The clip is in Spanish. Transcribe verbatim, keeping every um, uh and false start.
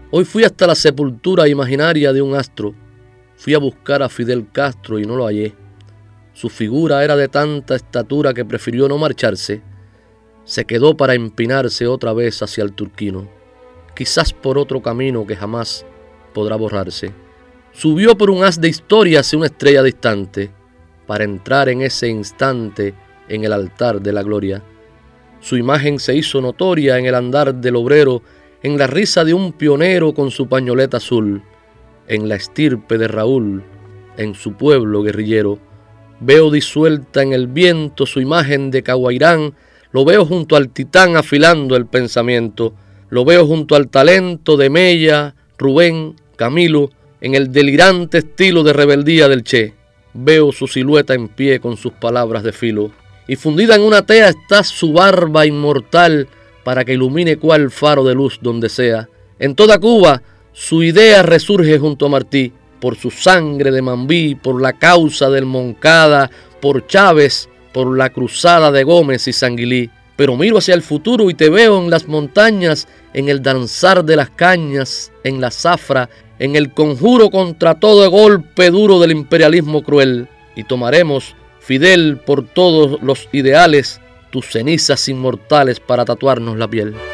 Hoy fui hasta la sepultura imaginaria de un astro. Fui a buscar a Fidel Castro y no lo hallé. Su figura era de tanta estatura que prefirió no marcharse. Se quedó para empinarse otra vez hacia el Turquino, quizás por otro camino que jamás podrá borrarse. Subió por un haz de historia hacia una estrella distante, para entrar en ese instante en el altar de la gloria. Su imagen se hizo notoria en el andar del obrero, en la risa de un pionero con su pañoleta azul, en la estirpe de Raúl, en su pueblo guerrillero. Veo disuelta en el viento su imagen de Caguairán, lo veo junto al titán afilando el pensamiento, lo veo junto al talento de Mella, Rubén, Camilo, en el delirante estilo de rebeldía del Che. Veo su silueta en pie con sus palabras de filo, y fundida en una tea está su barba inmortal para que ilumine cual faro de luz donde sea. En toda Cuba su idea resurge junto a Martí, por su sangre de Mambí, por la causa del Moncada, por Chávez, por la cruzada de Gómez y Sanguilí. Pero miro hacia el futuro y te veo en las montañas, en el danzar de las cañas, en la zafra, en el conjuro contra todo golpe duro del imperialismo cruel. Y tomaremos, Fidel, por todos los ideales, tus cenizas inmortales para tatuarnos la piel.